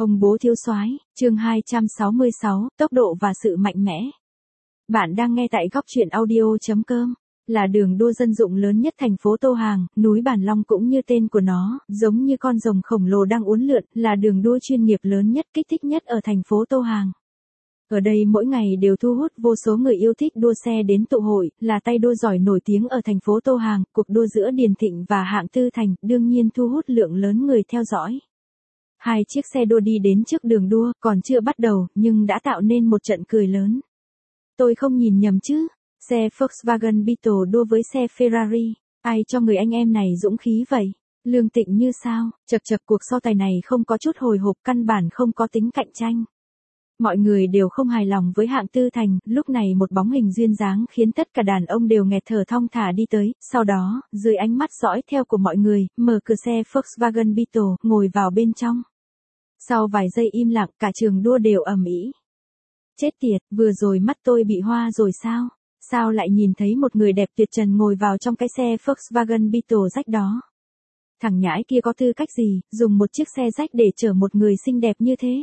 Ông bố thiếu soái, chương 266, tốc độ và sự mạnh mẽ. Bạn đang nghe tại góc truyện audio.com, là đường đua dân dụng lớn nhất thành phố Tô Hàng, núi Bản Long cũng như tên của nó, giống như con rồng khổng lồ đang uốn lượn, là đường đua chuyên nghiệp lớn nhất, kích thích nhất ở thành phố Tô Hàng. Ở đây mỗi ngày đều thu hút vô số người yêu thích đua xe đến tụ hội, là tay đua giỏi nổi tiếng ở thành phố Tô Hàng, cuộc đua giữa Điền Thịnh và Hạng Tư Thành, đương nhiên thu hút lượng lớn người theo dõi. Hai chiếc xe đua đi đến trước đường đua, còn chưa bắt đầu, nhưng đã tạo nên một trận cười lớn. Tôi không nhìn nhầm chứ, xe Volkswagen Beetle đua với xe Ferrari, ai cho người anh em này dũng khí vậy? Lương Tịnh như sao, chật cuộc so tài này không có chút hồi hộp, căn bản không có tính cạnh tranh. Mọi người đều không hài lòng với Hạng Tư Thành, lúc này một bóng hình duyên dáng khiến tất cả đàn ông đều nghẹt thở thong thả đi tới, sau đó, dưới ánh mắt dõi theo của mọi người, mở cửa xe Volkswagen Beetle, ngồi vào bên trong. Sau vài giây im lặng, cả trường đua đều ầm ĩ. Chết tiệt, vừa rồi mắt tôi bị hoa rồi sao? Sao lại nhìn thấy một người đẹp tuyệt trần ngồi vào trong cái xe Volkswagen Beetle rách đó? Thằng nhãi kia có tư cách gì, dùng một chiếc xe rách để chở một người xinh đẹp như thế?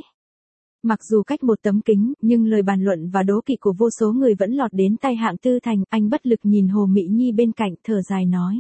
Mặc dù cách một tấm kính, nhưng lời bàn luận và đố kỵ của vô số người vẫn lọt đến tai Hạng Tư Thành, anh bất lực nhìn Hồ Mỹ Nhi bên cạnh, thở dài nói.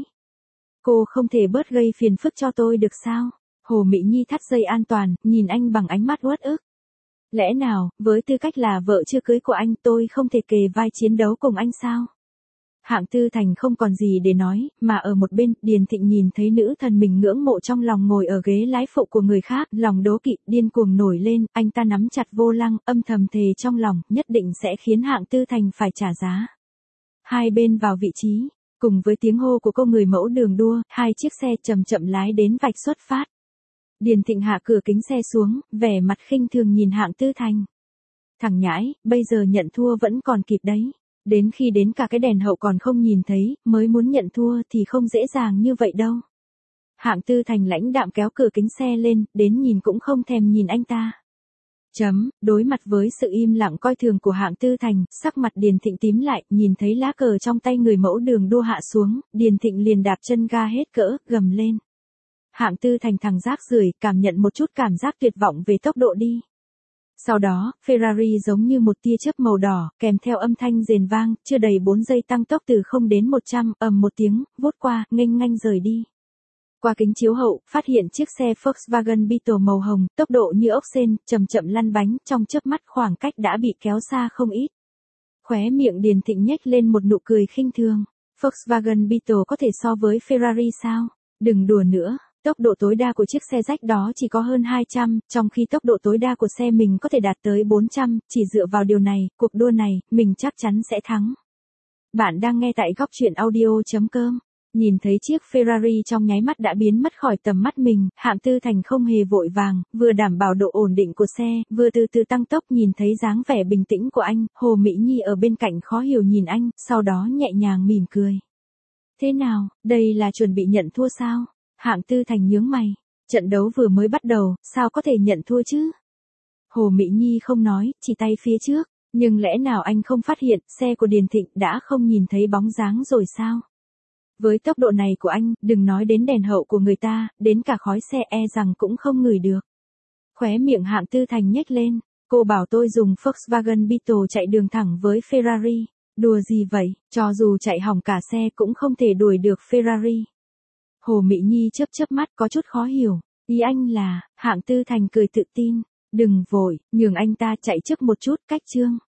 Cô không thể bớt gây phiền phức cho tôi được sao? Hồ Mỹ Nhi thắt dây an toàn, nhìn anh bằng ánh mắt uất ức. Lẽ nào, với tư cách là vợ chưa cưới của anh, tôi không thể kề vai chiến đấu cùng anh sao? Hạng Tư Thành không còn gì để nói, mà ở một bên, Điền Thịnh nhìn thấy nữ thần mình ngưỡng mộ trong lòng ngồi ở ghế lái phụ của người khác, lòng đố kỵ, điên cuồng nổi lên, anh ta nắm chặt vô lăng, âm thầm thề trong lòng, nhất định sẽ khiến Hạng Tư Thành phải trả giá. Hai bên vào vị trí, cùng với tiếng hô của cô người mẫu đường đua, hai chiếc xe chậm chậm lái đến vạch xuất phát. Điền Thịnh hạ cửa kính xe xuống, vẻ mặt khinh thường nhìn Hạng Tư Thành. Thằng nhãi, bây giờ nhận thua vẫn còn kịp đấy. Đến khi đến cả cái đèn hậu còn không nhìn thấy, mới muốn nhận thua thì không dễ dàng như vậy đâu. Hạng Tư Thành lãnh đạm kéo cửa kính xe lên, đến nhìn cũng không thèm nhìn anh ta. Đối mặt với sự im lặng coi thường của Hạng Tư Thành, sắc mặt Điền Thịnh tím lại, nhìn thấy lá cờ trong tay người mẫu đường đua hạ xuống, Điền Thịnh liền đạp chân ga hết cỡ, gầm lên. Hạng Tư Thành thằng rác rưởi, cảm nhận một chút cảm giác tuyệt vọng về tốc độ đi. Sau đó, Ferrari giống như một tia chớp màu đỏ, kèm theo âm thanh rền vang, chưa đầy 4 giây tăng tốc từ 0 đến 100, ầm một tiếng, vút qua, nghênh ngang rời đi. Qua kính chiếu hậu, phát hiện chiếc xe Volkswagen Beetle màu hồng, tốc độ như ốc sên, chậm chậm lăn bánh, trong chớp mắt khoảng cách đã bị kéo xa không ít. Khóe miệng Điền Thịnh nhếch lên một nụ cười khinh thường. Volkswagen Beetle có thể so với Ferrari sao? Đừng đùa nữa. Tốc độ tối đa của chiếc xe rách đó chỉ có hơn 200, trong khi tốc độ tối đa của xe mình có thể đạt tới 400, chỉ dựa vào điều này, cuộc đua này, mình chắc chắn sẽ thắng. Bạn đang nghe tại góc truyện audio.com. Nhìn thấy chiếc Ferrari trong nháy mắt đã biến mất khỏi tầm mắt mình, Hạng Tư Thành không hề vội vàng, vừa đảm bảo độ ổn định của xe, vừa từ từ tăng tốc. Nhìn thấy dáng vẻ bình tĩnh của anh, Hồ Mỹ Nhi ở bên cạnh khó hiểu nhìn anh, sau đó nhẹ nhàng mỉm cười. Thế nào, đây là chuẩn bị nhận thua sao? Hạng Tư Thành nhướng mày, trận đấu vừa mới bắt đầu, sao có thể nhận thua chứ? Hồ Mỹ Nhi không nói, chỉ tay phía trước, nhưng lẽ nào anh không phát hiện, xe của Điền Thịnh đã không nhìn thấy bóng dáng rồi sao? Với tốc độ này của anh, đừng nói đến đèn hậu của người ta, đến cả khói xe e rằng cũng không ngửi được. Khóe miệng Hạng Tư Thành nhếch lên, cô bảo tôi dùng Volkswagen Beetle chạy đường thẳng với Ferrari, đùa gì vậy, cho dù chạy hỏng cả xe cũng không thể đuổi được Ferrari. Hồ Mỹ Nhi chớp mắt có chút khó hiểu, ý anh là, Hạng Tư Thành cười tự tin, đừng vội, nhường anh ta chạy trước một chút, cách chương.